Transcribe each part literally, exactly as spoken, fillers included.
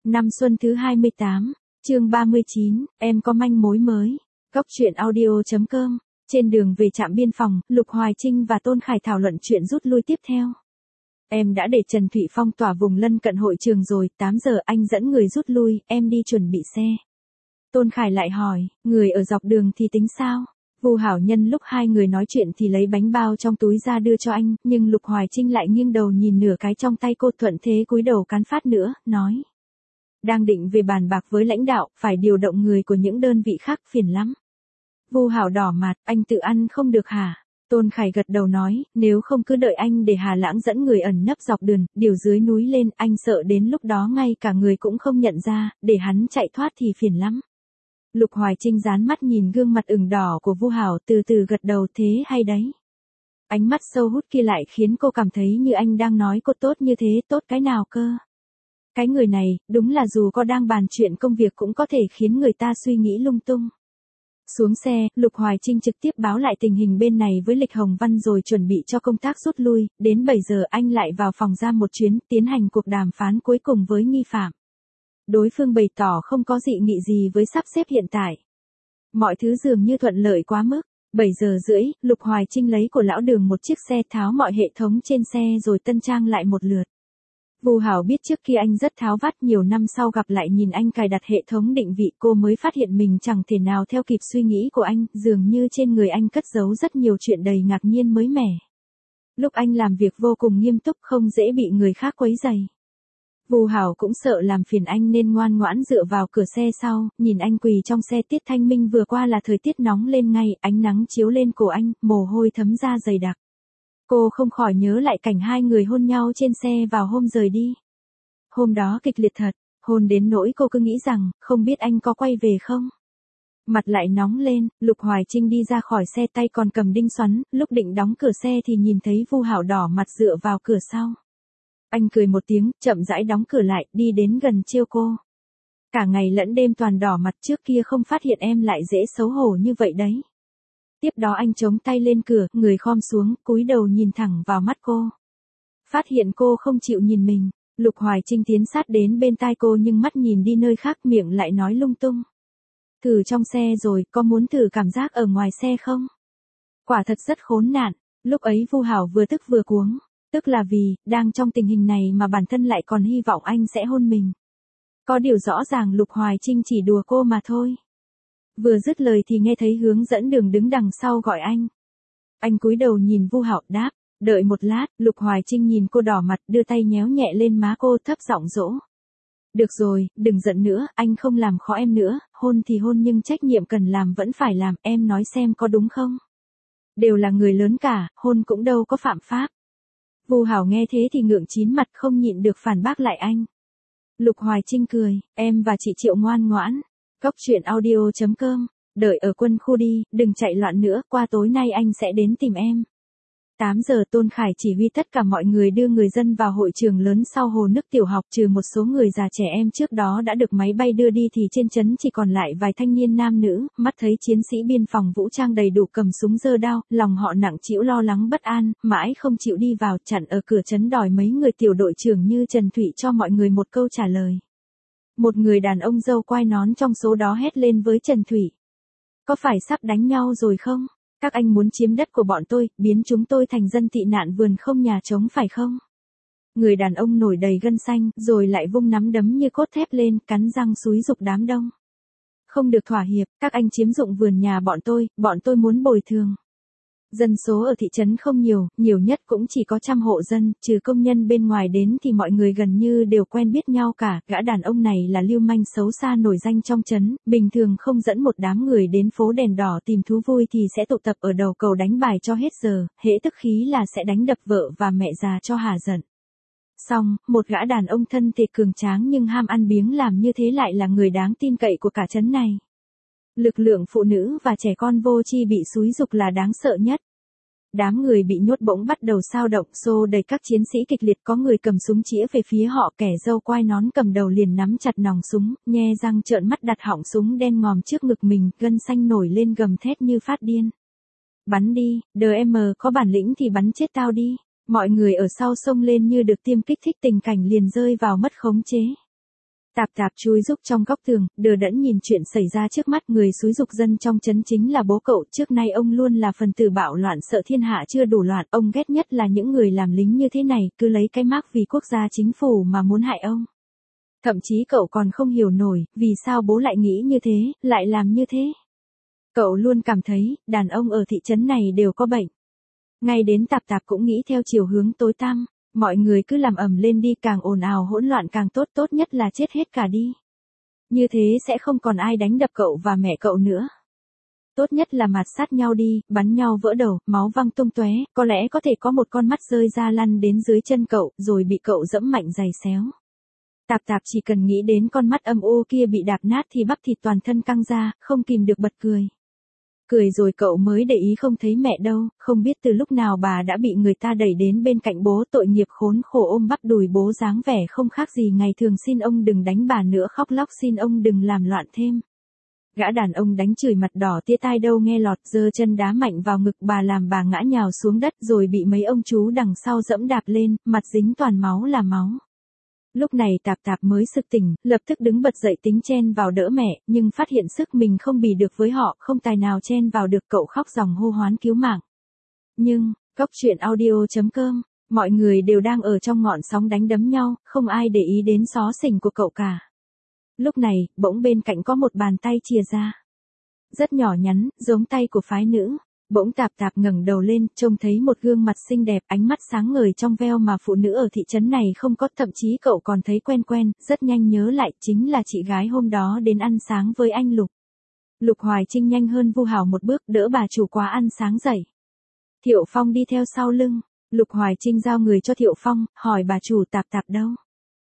Năm xuân thứ hai mươi tám, chương ba mươi chín, em có manh mối mới. Góc truyện audio chấm com. Trên đường về trạm biên phòng, Lục Hoài Trinh và Tôn Khải thảo luận chuyện rút lui tiếp theo. Em đã để Trần Thụy phong tỏa vùng lân cận hội trường rồi, tám giờ anh dẫn người rút lui, em đi chuẩn bị xe. Tôn Khải lại hỏi, người ở dọc đường thì tính sao? Vu Hảo Nhân lúc hai người nói chuyện thì lấy bánh bao trong túi ra đưa cho anh, nhưng Lục Hoài Trinh lại nghiêng đầu nhìn nửa cái trong tay cô, thuận thế cúi đầu cắn phát nữa, nói. Đang định về bàn bạc với lãnh đạo, phải điều động người của những đơn vị khác, phiền lắm. Vu Hảo đỏ mặt, anh tự ăn không được hả? Tôn Khải gật đầu nói, nếu không cứ đợi anh để Hà Lãng dẫn người ẩn nấp dọc đường, điều dưới núi lên, anh sợ đến lúc đó ngay cả người cũng không nhận ra, để hắn chạy thoát thì phiền lắm. Lục Hoài Trinh dán mắt nhìn gương mặt ửng đỏ của Vu Hảo, từ từ gật đầu, thế hay đấy. Ánh mắt sâu hút kia lại khiến cô cảm thấy như anh đang nói cô tốt như thế, tốt cái nào cơ? Cái người này, đúng là dù có đang bàn chuyện công việc cũng có thể khiến người ta suy nghĩ lung tung. Xuống xe, Lục Hoài Trinh trực tiếp báo lại tình hình bên này với Lịch Hồng Văn rồi chuẩn bị cho công tác rút lui, đến bảy giờ anh lại vào phòng ra một chuyến, tiến hành cuộc đàm phán cuối cùng với nghi phạm. Đối phương bày tỏ không có dị nghị gì với sắp xếp hiện tại. Mọi thứ dường như thuận lợi quá mức. bảy giờ rưỡi, Lục Hoài Trinh lấy của lão Đường một chiếc xe, tháo mọi hệ thống trên xe rồi tân trang lại một lượt. Vu Hảo biết trước kia anh rất tháo vát, nhiều năm sau gặp lại nhìn anh cài đặt hệ thống định vị, cô mới phát hiện mình chẳng thể nào theo kịp suy nghĩ của anh, dường như trên người anh cất giấu rất nhiều chuyện đầy ngạc nhiên mới mẻ. Lúc anh làm việc vô cùng nghiêm túc, không dễ bị người khác quấy rầy. Vu Hảo cũng sợ làm phiền anh nên ngoan ngoãn dựa vào cửa xe sau, nhìn anh quỳ trong xe. Tiết thanh minh vừa qua là thời tiết nóng lên ngay, ánh nắng chiếu lên cổ anh, mồ hôi thấm ra dày đặc. Cô không khỏi nhớ lại cảnh hai người hôn nhau trên xe vào hôm rời đi. Hôm đó kịch liệt thật, hôn đến nỗi cô cứ nghĩ rằng, không biết anh có quay về không. Mặt lại nóng lên, Lục Hoài Trinh đi ra khỏi xe, tay còn cầm đinh xoắn, lúc định đóng cửa xe thì nhìn thấy Vu Hảo đỏ mặt dựa vào cửa sau. Anh cười một tiếng, chậm rãi đóng cửa lại, đi đến gần trêu cô. Cả ngày lẫn đêm toàn đỏ mặt, trước kia không phát hiện em lại dễ xấu hổ như vậy đấy. Tiếp đó anh chống tay lên cửa, người khom xuống, cúi đầu nhìn thẳng vào mắt cô. Phát hiện cô không chịu nhìn mình, Lục Hoài Trinh tiến sát đến bên tai cô nhưng mắt nhìn đi nơi khác, miệng lại nói lung tung. Thử trong xe rồi, có muốn thử cảm giác ở ngoài xe không? Quả thật rất khốn nạn, lúc ấy Vu Hảo vừa tức vừa cuống. Tức là vì, đang trong tình hình này mà bản thân lại còn hy vọng anh sẽ hôn mình. Có điều rõ ràng Lục Hoài Trinh chỉ đùa cô mà thôi. Vừa dứt lời thì nghe thấy hướng dẫn đường đứng đằng sau gọi anh. Anh cúi đầu nhìn Vu Hảo, đáp, đợi một lát. Lục Hoài Trinh nhìn cô đỏ mặt, đưa tay nhéo nhẹ lên má cô, thấp giọng dỗ. Được rồi, đừng giận nữa, anh không làm khó em nữa, hôn thì hôn nhưng trách nhiệm cần làm vẫn phải làm, em nói xem có đúng không? Đều là người lớn cả, hôn cũng đâu có phạm pháp. Vu Hảo nghe thế thì ngượng chín mặt, không nhịn được phản bác lại anh. Lục Hoài Trinh cười, em và chị Triệu ngoan ngoãn. Góc truyện audio chấm com, đợi ở quân khu đi, đừng chạy loạn nữa, qua tối nay anh sẽ đến tìm em. tám giờ Tôn Khải chỉ huy tất cả mọi người đưa người dân vào hội trường lớn sau hồ nước tiểu học, trừ một số người già trẻ em trước đó đã được máy bay đưa đi thì trên trấn chỉ còn lại vài thanh niên nam nữ. Mắt thấy chiến sĩ biên phòng vũ trang đầy đủ cầm súng giơ đao, lòng họ nặng trĩu lo lắng bất an, mãi không chịu đi vào, chặn ở cửa trấn đòi mấy người tiểu đội trưởng như Trần Thụy cho mọi người một câu trả lời. Một người đàn ông râu quai nón trong số đó hét lên với Trần Thụy. Có phải sắp đánh nhau rồi không? Các anh muốn chiếm đất của bọn tôi, biến chúng tôi thành dân tị nạn vườn không nhà trống phải không? Người đàn ông nổi đầy gân xanh, rồi lại vung nắm đấm như cốt thép lên, cắn răng xúi giục đám đông. Không được thỏa hiệp, các anh chiếm dụng vườn nhà bọn tôi, bọn tôi muốn bồi thường. Dân số ở thị trấn không nhiều, nhiều nhất cũng chỉ có trăm hộ dân, trừ công nhân bên ngoài đến thì mọi người gần như đều quen biết nhau cả. Gã đàn ông này là lưu manh xấu xa nổi danh trong trấn, bình thường không dẫn một đám người đến phố đèn đỏ tìm thú vui thì sẽ tụ tập ở đầu cầu đánh bài cho hết giờ, hễ tức khí là sẽ đánh đập vợ và mẹ già cho hả giận. Xong, một gã đàn ông thân thể cường tráng nhưng ham ăn biếng làm như thế lại là người đáng tin cậy của cả trấn này. Lực lượng phụ nữ và trẻ con vô tri bị xúi giục là đáng sợ nhất. Đám người bị nhốt bỗng bắt đầu xao động, xô đầy các chiến sĩ kịch liệt, có người cầm súng chĩa về phía họ, kẻ râu quai nón cầm đầu liền nắm chặt nòng súng, nhe răng trợn mắt đặt họng súng đen ngòm trước ngực mình, gân xanh nổi lên gầm thét như phát điên. Bắn đi, đờ em có bản lĩnh thì bắn chết tao đi. Mọi người ở sau xông lên như được tiêm kích thích, tình cảnh liền rơi vào mất khống chế. Tạp tạp chui rúc trong góc tường, đờ đẫn nhìn chuyện xảy ra trước mắt. Người xúi dục dân trong trấn chính là bố cậu. Trước nay ông luôn là phần tử bạo loạn, sợ thiên hạ chưa đủ loạn. Ông ghét nhất là những người làm lính như thế này, cứ lấy cái mác vì quốc gia chính phủ mà muốn hại ông. Thậm chí cậu còn không hiểu nổi, vì sao bố lại nghĩ như thế, lại làm như thế. Cậu luôn cảm thấy, đàn ông ở thị trấn này đều có bệnh. Ngay đến tạp tạp cũng nghĩ theo chiều hướng tối tăm. Mọi người cứ làm ầm lên đi, càng ồn ào hỗn loạn càng tốt, tốt nhất là chết hết cả đi. Như thế sẽ không còn ai đánh đập cậu và mẹ cậu nữa. Tốt nhất là mạt sát nhau đi, bắn nhau vỡ đầu, máu văng tung tóe, có lẽ có thể có một con mắt rơi ra lăn đến dưới chân cậu, rồi bị cậu dẫm mạnh giày xéo. Tạp tạp chỉ cần nghĩ đến con mắt âm u kia bị đạp nát thì bắp thịt toàn thân căng ra, không kìm được bật cười. Cười rồi cậu mới để ý không thấy mẹ đâu, không biết từ lúc nào bà đã bị người ta đẩy đến bên cạnh bố, tội nghiệp khốn khổ ôm bắp đùi bố dáng vẻ không khác gì ngày thường, xin ông đừng đánh bà nữa, khóc lóc xin ông đừng làm loạn thêm. Gã đàn ông đánh chửi mặt đỏ tía tai đâu nghe lọt, giơ chân đá mạnh vào ngực bà làm bà ngã nhào xuống đất, rồi bị mấy ông chú đằng sau dẫm đạp lên, mặt dính toàn máu là máu. Lúc này tạp tạp mới sực tỉnh, lập tức đứng bật dậy tính chen vào đỡ mẹ, nhưng phát hiện sức mình không bì được với họ, không tài nào chen vào được, cậu khóc ròng hô hoán cứu mạng. Nhưng, Cóc truyện audio chấm com, mọi người đều đang ở trong ngọn sóng đánh đấm nhau, không ai để ý đến xó xỉnh của cậu cả. Lúc này, bỗng bên cạnh có một bàn tay chìa ra. Rất nhỏ nhắn, giống tay của phái nữ. Bỗng tạp tạp ngẩng đầu lên, trông thấy một gương mặt xinh đẹp, ánh mắt sáng ngời trong veo mà phụ nữ ở thị trấn này không có, thậm chí cậu còn thấy quen quen, rất nhanh nhớ lại, chính là chị gái hôm đó đến ăn sáng với anh Lục. Lục Hoài Trinh nhanh hơn Vu Hảo một bước, đỡ bà chủ quá ăn sáng dậy. Thiệu Phong đi theo sau lưng, Lục Hoài Trinh giao người cho Thiệu Phong, hỏi bà chủ tạp tạp đâu.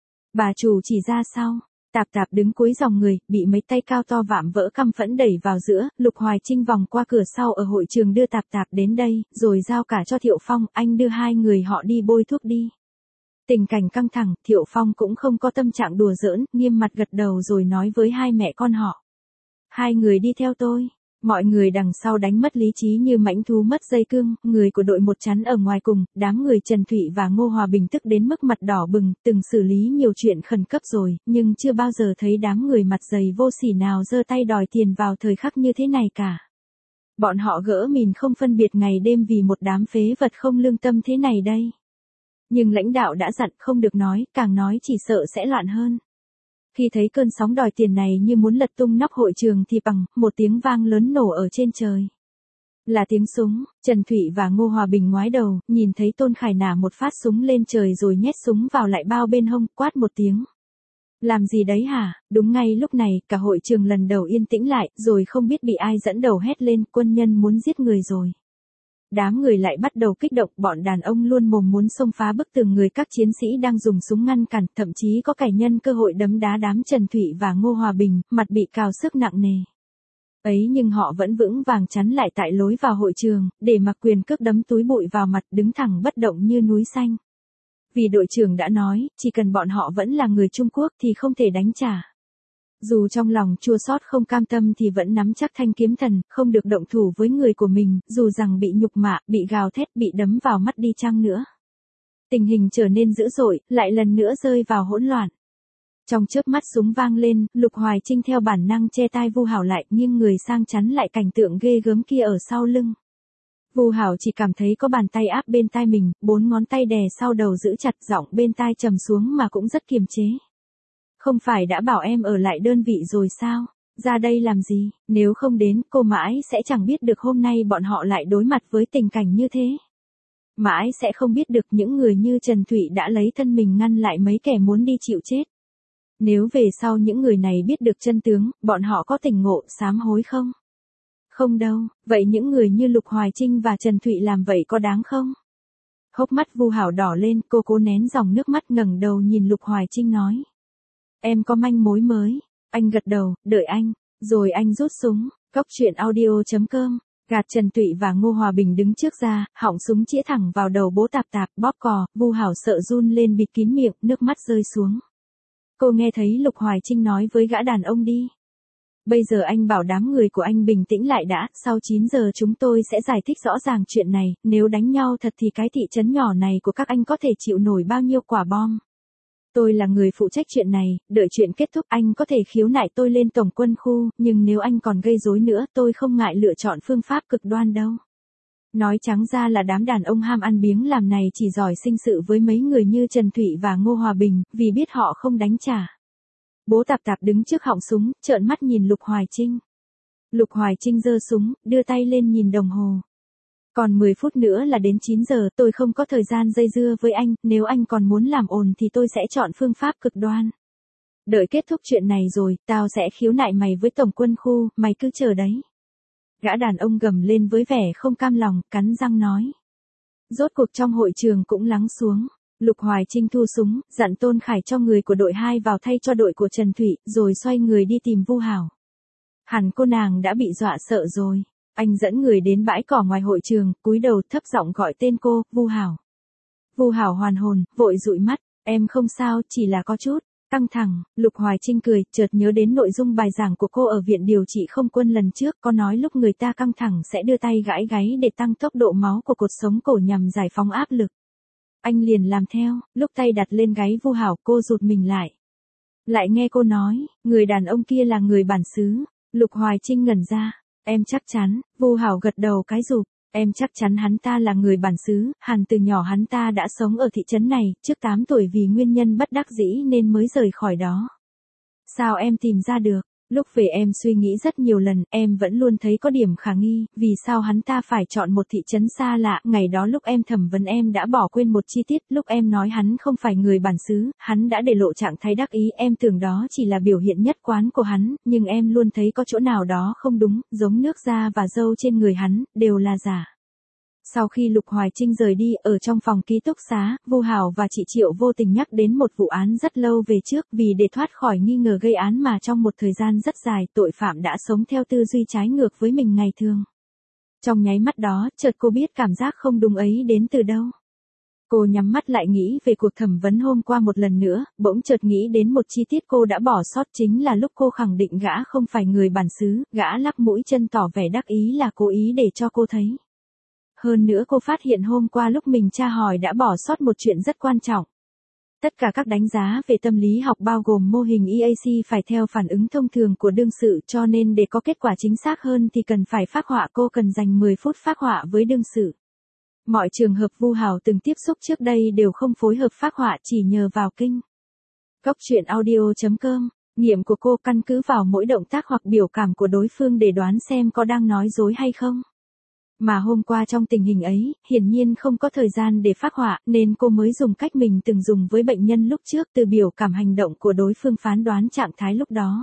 Bà chủ chỉ ra sau. Tạp tạp đứng cuối dòng người, bị mấy tay cao to vạm vỡ căm phẫn đẩy vào giữa, Lục Hoài Trinh vòng qua cửa sau ở hội trường đưa tạp tạp đến đây, rồi giao cả cho Thiệu Phong, anh đưa hai người họ đi bôi thuốc đi. Tình cảnh căng thẳng, Thiệu Phong cũng không có tâm trạng đùa giỡn, nghiêm mặt gật đầu rồi nói với hai mẹ con họ. Hai người đi theo tôi. Mọi người đằng sau đánh mất lý trí như mãnh thú mất dây cương, người của đội một chắn ở ngoài cùng, đám người Trần Thụy và Ngô Hòa Bình tức đến mức mặt đỏ bừng, từng xử lý nhiều chuyện khẩn cấp rồi, nhưng chưa bao giờ thấy đám người mặt dày vô sỉ nào giơ tay đòi tiền vào thời khắc như thế này cả. Bọn họ gỡ mìn không phân biệt ngày đêm vì một đám phế vật không lương tâm thế này đây. Nhưng lãnh đạo đã dặn không được nói, càng nói chỉ sợ sẽ loạn hơn. Khi thấy cơn sóng đòi tiền này như muốn lật tung nóc hội trường thì bằng một tiếng vang lớn nổ ở trên trời. Là tiếng súng, Trần Thụy và Ngô Hòa Bình ngoái đầu, nhìn thấy Tôn Khải nả một phát súng lên trời rồi nhét súng vào lại bao bên hông, quát một tiếng. Làm gì đấy hả? Đúng ngay lúc này, cả hội trường lần đầu yên tĩnh lại, rồi không biết bị ai dẫn đầu hét lên, quân nhân muốn giết người rồi. Đám người lại bắt đầu kích động, bọn đàn ông luôn mồm muốn xông phá bức tường người các chiến sĩ đang dùng súng ngăn cản, thậm chí có kẻ nhân cơ hội đấm đá đám Trần Thụy và Ngô Hòa Bình, mặt bị cào sức nặng nề. Ấy nhưng họ vẫn vững vàng chắn lại tại lối vào hội trường, để mặc quyền cước đấm túi bụi vào mặt, đứng thẳng bất động như núi xanh. Vì đội trưởng đã nói, chỉ cần bọn họ vẫn là người Trung Quốc thì không thể đánh trả. Dù trong lòng chua xót không cam tâm thì vẫn nắm chắc thanh kiếm thần, không được động thủ với người của mình, dù rằng bị nhục mạ, bị gào thét, bị đấm vào mắt đi chăng nữa. Tình hình trở nên dữ dội, lại lần nữa rơi vào hỗn loạn. Trong chớp mắt súng vang lên, Lục Hoài Trinh theo bản năng che tai Vu Hảo lại, nghiêng người sang chắn lại cảnh tượng ghê gớm kia ở sau lưng. Vu Hảo chỉ cảm thấy có bàn tay áp bên tai mình, bốn ngón tay đè sau đầu giữ chặt, giọng bên tai trầm xuống mà cũng rất kiềm chế. Không phải đã bảo em ở lại đơn vị rồi sao? Ra đây làm gì? Nếu không đến, cô mãi sẽ chẳng biết được hôm nay bọn họ lại đối mặt với tình cảnh như thế. Mãi sẽ không biết được những người như Trần Thụy đã lấy thân mình ngăn lại mấy kẻ muốn đi chịu chết. Nếu về sau những người này biết được chân tướng, bọn họ có tỉnh ngộ, sám hối không? Không đâu, vậy những người như Lục Hoài Trinh và Trần Thụy làm vậy có đáng không? Hốc mắt Vu Hảo đỏ lên, cô cố nén dòng nước mắt ngẩng đầu nhìn Lục Hoài Trinh nói. Em có manh mối mới. Anh gật đầu, đợi anh. Rồi anh rút súng. Cóc truyện audio chấm com. Gạt Trần Thụy và Ngô Hòa Bình đứng trước ra, họng súng chĩa thẳng vào đầu bố tạp tạp, bóp cò, Vu Hảo sợ run lên bịt kín miệng, nước mắt rơi xuống. Cô nghe thấy Lục Hoài Trinh nói với gã đàn ông đi. Bây giờ anh bảo đám người của anh bình tĩnh lại đã, sau chín giờ chúng tôi sẽ giải thích rõ ràng chuyện này, nếu đánh nhau thật thì cái thị trấn nhỏ này của các anh có thể chịu nổi bao nhiêu quả bom. Tôi là người phụ trách chuyện này, đợi chuyện kết thúc anh có thể khiếu nại tôi lên tổng quân khu, nhưng nếu anh còn gây rối nữa tôi không ngại lựa chọn phương pháp cực đoan đâu. Nói trắng ra là đám đàn ông ham ăn biếng làm này chỉ giỏi sinh sự với mấy người như Trần Thụy và Ngô Hòa Bình, vì biết họ không đánh trả. Bố Tạp Tạp đứng trước họng súng, trợn mắt nhìn Lục Hoài Trinh. Lục Hoài Trinh giơ súng, đưa tay lên nhìn đồng hồ. Còn mười phút nữa là đến chín giờ, tôi không có thời gian dây dưa với anh, nếu anh còn muốn làm ồn thì tôi sẽ chọn phương pháp cực đoan. Đợi kết thúc chuyện này rồi, tao sẽ khiếu nại mày với tổng quân khu, mày cứ chờ đấy. Gã đàn ông gầm lên với vẻ không cam lòng, cắn răng nói. Rốt cuộc trong hội trường cũng lắng xuống. Lục Hoài Trinh thu súng, dặn Tôn Khải cho người của đội hai vào thay cho đội của Trần Thụy, rồi xoay người đi tìm Vu Hảo. Hẳn cô nàng đã bị dọa sợ rồi. Anh dẫn người đến bãi cỏ ngoài hội trường, cúi đầu thấp giọng gọi tên cô, Vu Hảo. Vu Hảo hoàn hồn, vội dụi mắt, em không sao, chỉ là có chút căng thẳng. Lục Hoài Trinh cười, chợt nhớ đến nội dung bài giảng của cô ở viện điều trị không quân lần trước, có nói lúc người ta căng thẳng sẽ đưa tay gãi gáy để tăng tốc độ máu của cột sống cổ nhằm giải phóng áp lực. Anh liền làm theo, lúc tay đặt lên gáy Vu Hảo cô rụt mình lại. Lại nghe cô nói, người đàn ông kia là người bản xứ. Lục Hoài Trinh ngẩn ra, em chắc chắn, Vu Hảo gật đầu cái rụp, em chắc chắn hắn ta là người bản xứ, hẳn từ nhỏ hắn ta đã sống ở thị trấn này, trước tám tuổi vì nguyên nhân bất đắc dĩ nên mới rời khỏi đó. Sao em tìm ra được? Lúc về em suy nghĩ rất nhiều lần, em vẫn luôn thấy có điểm khả nghi, vì sao hắn ta phải chọn một thị trấn xa lạ, ngày đó lúc em thẩm vấn em đã bỏ quên một chi tiết, lúc em nói hắn không phải người bản xứ, hắn đã để lộ trạng thái đắc ý, em tưởng đó chỉ là biểu hiện nhất quán của hắn, nhưng em luôn thấy có chỗ nào đó không đúng, giống nước da và râu trên người hắn, đều là giả. Sau khi Lục Hoài Trinh rời đi, ở trong phòng ký túc xá, Vu Hảo và chị Triệu vô tình nhắc đến một vụ án rất lâu về trước, vì để thoát khỏi nghi ngờ gây án mà trong một thời gian rất dài, tội phạm đã sống theo tư duy trái ngược với mình ngày thường. Trong nháy mắt đó, chợt cô biết cảm giác không đúng ấy đến từ đâu. Cô nhắm mắt lại nghĩ về cuộc thẩm vấn hôm qua một lần nữa, bỗng chợt nghĩ đến một chi tiết cô đã bỏ sót, chính là lúc cô khẳng định gã không phải người bản xứ, gã lắc mũi chân tỏ vẻ đắc ý là cố ý để cho cô thấy. Hơn nữa cô phát hiện hôm qua lúc mình tra hỏi đã bỏ sót một chuyện rất quan trọng. Tất cả các đánh giá về tâm lý học bao gồm mô hình e a xê phải theo phản ứng thông thường của đương sự, cho nên để có kết quả chính xác hơn thì cần phải phác họa, cô cần dành mười phút phác họa với đương sự. Mọi trường hợp Vu Hảo từng tiếp xúc trước đây đều không phối hợp phác họa, chỉ nhờ vào kinh. Góc truyện audio chấm com, nghiệm của cô căn cứ vào mỗi động tác hoặc biểu cảm của đối phương để đoán xem có đang nói dối hay không. Mà hôm qua trong tình hình ấy, hiển nhiên không có thời gian để phác họa, nên cô mới dùng cách mình từng dùng với bệnh nhân lúc trước, từ biểu cảm hành động của đối phương phán đoán trạng thái lúc đó.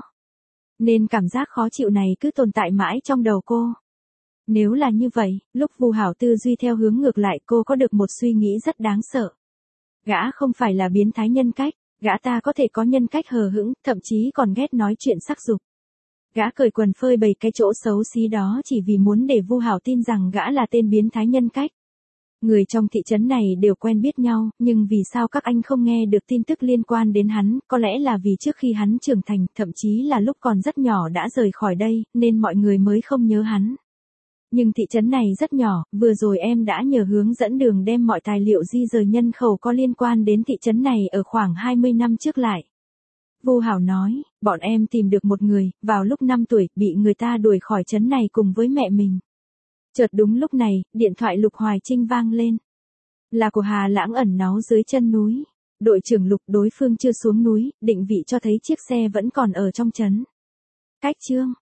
Nên cảm giác khó chịu này cứ tồn tại mãi trong đầu cô. Nếu là như vậy, lúc Vu Hảo tư duy theo hướng ngược lại, cô có được một suy nghĩ rất đáng sợ. Gã không phải là biến thái nhân cách, gã ta có thể có nhân cách hờ hững, thậm chí còn ghét nói chuyện sắc dục. Gã cởi quần phơi bày cái chỗ xấu xí đó chỉ vì muốn để Vu Hảo tin rằng gã là tên biến thái nhân cách. Người trong thị trấn này đều quen biết nhau, nhưng vì sao các anh không nghe được tin tức liên quan đến hắn, có lẽ là vì trước khi hắn trưởng thành, thậm chí là lúc còn rất nhỏ đã rời khỏi đây, nên mọi người mới không nhớ hắn. Nhưng thị trấn này rất nhỏ, vừa rồi em đã nhờ hướng dẫn đường đem mọi tài liệu di rời nhân khẩu có liên quan đến thị trấn này ở khoảng hai mươi năm trước lại. Vu Hảo nói, bọn em tìm được một người, vào lúc năm tuổi, bị người ta đuổi khỏi trấn này cùng với mẹ mình. Chợt đúng lúc này, điện thoại Lục Hoài Trinh vang lên. Là của Hà Lãng ẩn náu dưới chân núi. Đội trưởng Lục, đối phương chưa xuống núi, định vị cho thấy chiếc xe vẫn còn ở trong trấn. Cách chương.